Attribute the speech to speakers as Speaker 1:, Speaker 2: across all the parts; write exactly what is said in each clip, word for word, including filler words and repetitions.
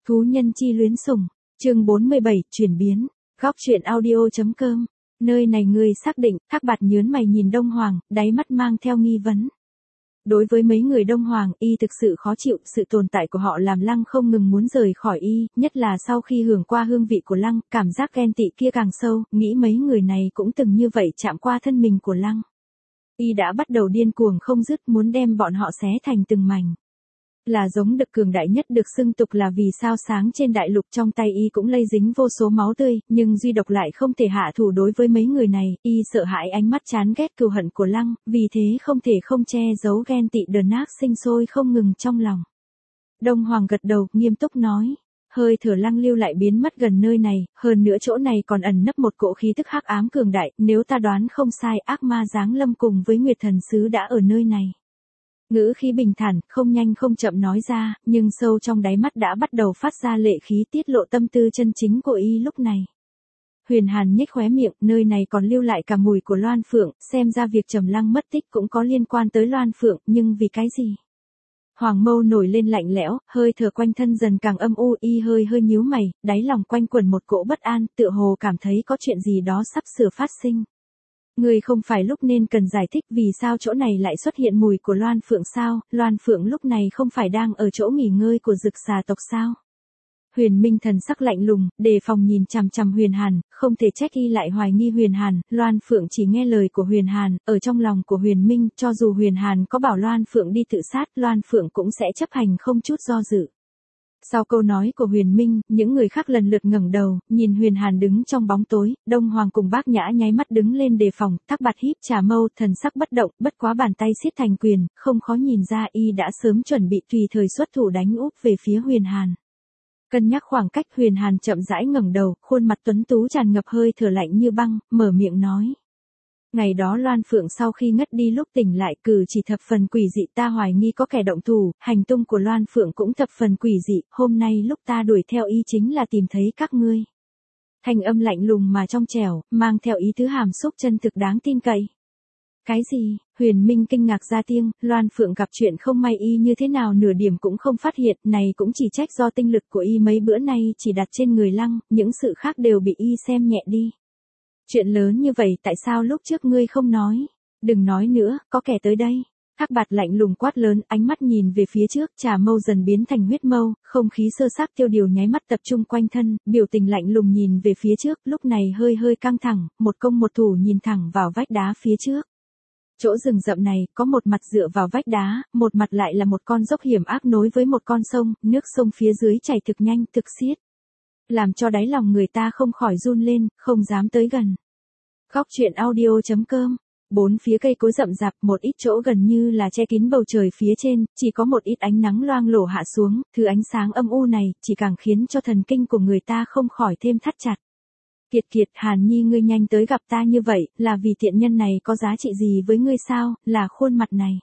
Speaker 1: Thú nhân chi luyến sủng, chương bốn mươi bảy, chuyển biến, góc truyện audio.com, nơi này người xác định, Thác Bạt nhớn mày nhìn Đông Hoàng, đáy mắt mang theo nghi vấn. Đối với mấy người Đông Hoàng, y thực sự khó chịu, sự tồn tại của họ làm Lăng không ngừng muốn rời khỏi y, nhất là sau khi hưởng qua hương vị của Lăng, cảm giác ghen tị kia càng sâu, nghĩ mấy người này cũng từng như vậy chạm qua thân mình của Lăng. Y đã bắt đầu điên cuồng không dứt muốn đem bọn họ xé thành từng mảnh. Là giống đực cường đại nhất được xưng tục là vì sao sáng trên đại lục, trong tay y cũng lây dính vô số máu tươi, nhưng duy độc lại không thể hạ thủ đối với mấy người này, y sợ hãi ánh mắt chán ghét cừu hận của Lăng, vì thế không thể không che giấu ghen tị đờn ác sinh sôi không ngừng trong lòng. Đông Hoàng gật đầu, nghiêm túc nói, hơi thở Lăng lưu lại biến mất gần nơi này, hơn nữa chỗ này còn ẩn nấp một cỗ khí tức hắc ám cường đại, nếu ta đoán không sai, ác ma giáng lâm cùng với Nguyệt Thần Sứ đã ở nơi này. Ngữ khí bình thản, không nhanh không chậm nói ra, nhưng sâu trong đáy mắt đã bắt đầu phát ra lệ khí tiết lộ tâm tư chân chính của y lúc này. Huyền Hàn nhếch khóe miệng, nơi này còn lưu lại cả mùi của Loan Phượng, xem ra việc Trầm Lăng mất tích cũng có liên quan tới Loan Phượng, nhưng vì cái gì? Hoàng mâu nổi lên lạnh lẽo, hơi thở quanh thân dần càng âm u, y hơi hơi nhíu mày, đáy lòng quanh quẩn một cỗ bất an, tựa hồ cảm thấy có chuyện gì đó sắp sửa phát sinh. Người không phải lúc nên cần giải thích vì sao chỗ này lại xuất hiện mùi của Loan Phượng sao, Loan Phượng lúc này không phải đang ở chỗ nghỉ ngơi của Dực Xà tộc sao? Huyền Minh thần sắc lạnh lùng, đề phòng nhìn chằm chằm Huyền Hàn, không thể trách y lại hoài nghi Huyền Hàn, Loan Phượng chỉ nghe lời của Huyền Hàn, ở trong lòng của Huyền Minh, cho dù Huyền Hàn có bảo Loan Phượng đi tự sát, Loan Phượng cũng sẽ chấp hành không chút do dự. Sau câu nói của Huyền Minh, những người khác lần lượt ngẩng đầu, nhìn Huyền Hàn đứng trong bóng tối, Đông Hoàng cùng Bác Nhã nháy mắt đứng lên đề phòng, Thác Bạt híp trà mâu, thần sắc bất động, bất quá bàn tay siết thành quyền, không khó nhìn ra y đã sớm chuẩn bị tùy thời xuất thủ đánh úp về phía Huyền Hàn. Cân nhắc khoảng cách, Huyền Hàn chậm rãi ngẩng đầu, khuôn mặt tuấn tú tràn ngập hơi thở lạnh như băng, mở miệng nói. Ngày đó Loan Phượng sau khi ngất đi lúc tỉnh lại cử chỉ thập phần quỷ dị, ta hoài nghi có kẻ động thủ, hành tung của Loan Phượng cũng thập phần quỷ dị, hôm nay lúc ta đuổi theo y chính là tìm thấy các ngươi. Thanh âm lạnh lùng mà trong trẻo, mang theo ý tứ hàm xúc chân thực đáng tin cậy. Cái gì? Huyền Minh kinh ngạc ra tiếng, Loan Phượng gặp chuyện không may y như thế nào nửa điểm cũng không phát hiện, này cũng chỉ trách do tinh lực của y mấy bữa nay chỉ đặt trên người Lăng, những sự khác đều bị y xem nhẹ đi. Chuyện lớn như vậy tại sao lúc trước ngươi không nói? Đừng nói nữa, có kẻ tới đây. Thác Bạt lạnh lùng quát lớn, ánh mắt nhìn về phía trước, trà mâu dần biến thành huyết mâu, không khí sơ xác tiêu điều nháy mắt tập trung quanh thân, biểu tình lạnh lùng nhìn về phía trước, lúc này hơi hơi căng thẳng, một công một thủ nhìn thẳng vào vách đá phía trước. Chỗ rừng rậm này, có một mặt dựa vào vách đá, một mặt lại là một con dốc hiểm ác nối với một con sông, nước sông phía dưới chảy thực nhanh, thực xiết. Làm cho đáy lòng người ta không khỏi run lên, không dám tới gần. Góc truyện audio.com, bốn phía cây cối rậm rạp, một ít chỗ gần như là che kín bầu trời phía trên, chỉ có một ít ánh nắng loang lổ hạ xuống, thứ ánh sáng âm u này, chỉ càng khiến cho thần kinh của người ta không khỏi thêm thắt chặt. Kiệt Kiệt, Hàn Nhi ngươi nhanh tới gặp ta như vậy, là vì tiện nhân này có giá trị gì với ngươi sao, là khuôn mặt này?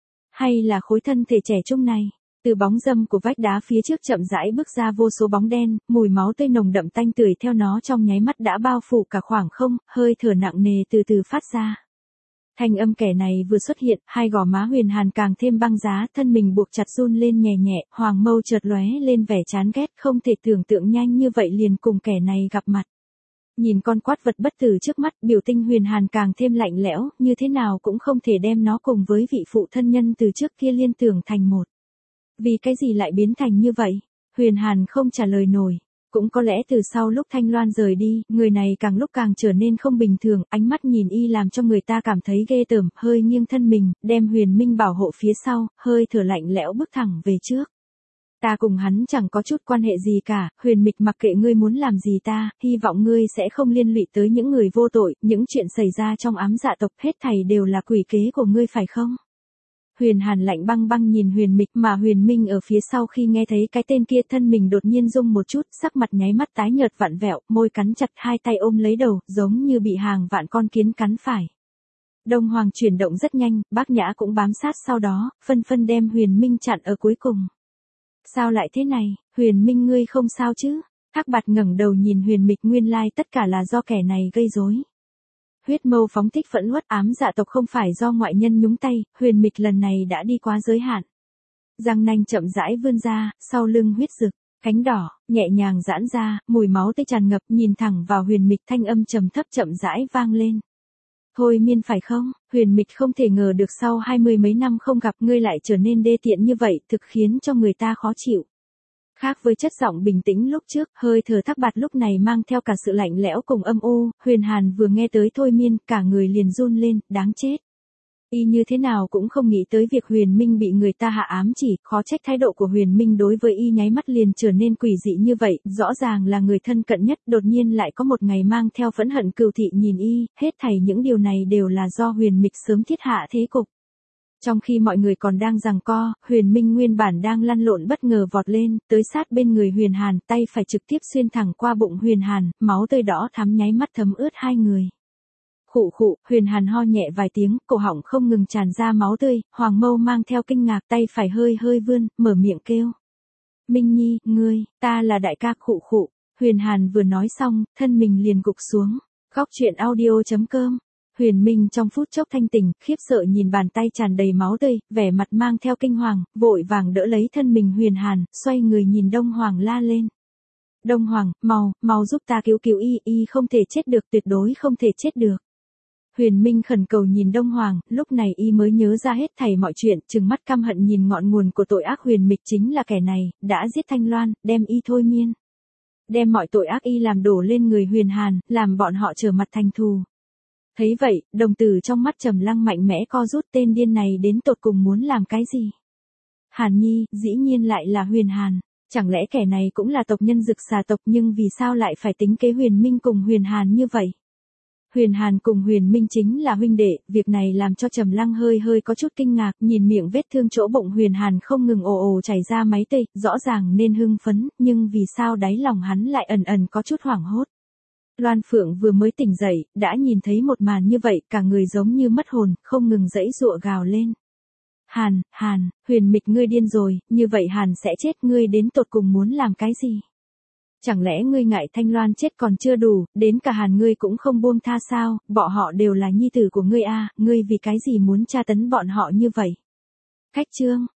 Speaker 1: Hay là khối thân thể trẻ trung này? Từ bóng râm của vách đá phía trước chậm rãi bước ra vô số bóng đen, mùi máu tươi nồng đậm tanh tưởi theo nó trong nháy mắt đã bao phủ cả khoảng không, hơi thở nặng nề từ từ phát ra. Thanh âm kẻ này vừa xuất hiện, hai gò má Huyền Hàn càng thêm băng giá, thân mình buộc chặt run lên nhẹ nhẹ, hoàng mâu chợt lóe lên vẻ chán ghét, không thể tưởng tượng nhanh như vậy liền cùng kẻ này gặp mặt. Nhìn con quát vật bất tử trước mắt, biểu tình Huyền Hàn càng thêm lạnh lẽo, như thế nào cũng không thể đem nó cùng với vị phụ thân nhân từ trước kia liên tưởng thành một. Vì cái gì lại biến thành như vậy? Huyền Hàn không trả lời nổi. Cũng có lẽ từ sau lúc Thanh Loan rời đi, người này càng lúc càng trở nên không bình thường, ánh mắt nhìn y làm cho người ta cảm thấy ghê tởm, hơi nghiêng thân mình, đem Huyền Minh bảo hộ phía sau, hơi thở lạnh lẽo bước thẳng về trước. Ta cùng hắn chẳng có chút quan hệ gì cả, Huyền Mịch mặc kệ ngươi muốn làm gì ta, hy vọng ngươi sẽ không liên lụy tới những người vô tội, những chuyện xảy ra trong ám dạ tộc hết thảy đều là quỷ kế của ngươi phải không? Huyền Hàn lạnh băng băng nhìn Huyền Mịch mà Huyền Minh ở phía sau khi nghe thấy cái tên kia thân mình đột nhiên rung một chút, sắc mặt nháy mắt tái nhợt vặn vẹo, môi cắn chặt hai tay ôm lấy đầu, giống như bị hàng vạn con kiến cắn phải. Đông Hoàng chuyển động rất nhanh, Bác Nhã cũng bám sát sau đó, phân phân đem Huyền Minh chặn ở cuối cùng. Sao lại thế này, Huyền Minh ngươi không sao chứ? Thác Bạt ngẩng đầu nhìn Huyền Mịch, nguyên lai tất cả là do kẻ này gây rối. Huyết mâu phóng thích phẫn uất, ám dạ tộc không phải do ngoại nhân nhúng tay, Huyền Mịch lần này đã đi quá giới hạn. Răng nanh chậm rãi vươn ra, sau lưng huyết rực. Cánh đỏ, nhẹ nhàng giãn ra, mùi máu tươi tràn ngập, nhìn thẳng vào Huyền Mịch, thanh âm trầm thấp chậm rãi vang lên. Thôi miên phải không? Huyền Mịch không thể ngờ được sau hai mươi mấy năm không gặp ngươi lại trở nên đê tiện như vậy, thực khiến cho người ta khó chịu. Khác với chất giọng bình tĩnh lúc trước, hơi thở Thác Bạt lúc này mang theo cả sự lạnh lẽo cùng âm u, Huyền Hàn vừa nghe tới thôi miên, cả người liền run lên, đáng chết. Y như thế nào cũng không nghĩ tới việc Huyền Minh bị người ta hạ ám chỉ, khó trách thái độ của Huyền Minh đối với Y nháy mắt liền trở nên quỷ dị như vậy, rõ ràng là người thân cận nhất, đột nhiên lại có một ngày mang theo phẫn hận cừu thị nhìn Y, hết thảy những điều này đều là do Huyền Mịch sớm thiết hạ thế cục. Trong khi mọi người còn đang giằng co, Huyền Minh nguyên bản đang lăn lộn bất ngờ vọt lên, tới sát bên người Huyền Hàn, tay phải trực tiếp xuyên thẳng qua bụng Huyền Hàn, máu tươi đỏ thắm nháy mắt thấm ướt hai người. Khụ khụ, Huyền Hàn ho nhẹ vài tiếng, cổ họng không ngừng tràn ra máu tươi, Hoàng Mâu mang theo kinh ngạc, tay phải hơi hơi vươn, mở miệng kêu. Minh Nhi, ngươi, ta là đại ca. Khụ khụ, Huyền Hàn vừa nói xong, thân mình liền gục xuống. Góc truyện audio chấm com. Huyền Minh trong phút chốc thanh tỉnh, khiếp sợ nhìn bàn tay tràn đầy máu tươi, vẻ mặt mang theo kinh hoàng, vội vàng đỡ lấy thân mình Huyền Hàn, xoay người nhìn Đông Hoàng la lên. Đông Hoàng, mau, mau giúp ta cứu cứu Y, Y không thể chết được, tuyệt đối không thể chết được. Huyền Minh khẩn cầu nhìn Đông Hoàng, lúc này Y mới nhớ ra hết thảy mọi chuyện, trừng mắt căm hận nhìn ngọn nguồn của tội ác Huyền Mịch chính là kẻ này, đã giết Thanh Loan, đem Y thôi miên. Đem mọi tội ác Y làm đổ lên người Huyền Hàn, làm bọn họ trở mặt thành thù. Thấy vậy, đồng tử trong mắt Trầm Lăng mạnh mẽ co rút, tên điên này đến tột cùng muốn làm cái gì? Hàn Nhi, dĩ nhiên lại là Huyền Hàn, chẳng lẽ kẻ này cũng là tộc nhân Dực Xà tộc, nhưng vì sao lại phải tính kế Huyền Minh cùng Huyền Hàn như vậy? Huyền Hàn cùng Huyền Minh chính là huynh đệ, việc này làm cho Trầm Lăng hơi hơi có chút kinh ngạc, nhìn miệng vết thương chỗ bụng Huyền Hàn không ngừng ồ ồ chảy ra máu tươi, rõ ràng nên hưng phấn, nhưng vì sao đáy lòng hắn lại ẩn ẩn có chút hoảng hốt. Loan Phượng vừa mới tỉnh dậy, đã nhìn thấy một màn như vậy, cả người giống như mất hồn, không ngừng giãy giụa gào lên. Hàn, Hàn, Huyền Mịch ngươi điên rồi, như vậy Hàn sẽ chết, ngươi đến tột cùng muốn làm cái gì? Chẳng lẽ ngươi ngại Thanh Loan chết còn chưa đủ, đến cả Hàn ngươi cũng không buông tha sao, bọn họ đều là nhi tử của ngươi a, ngươi vì cái gì muốn tra tấn bọn họ như vậy? Khách chương,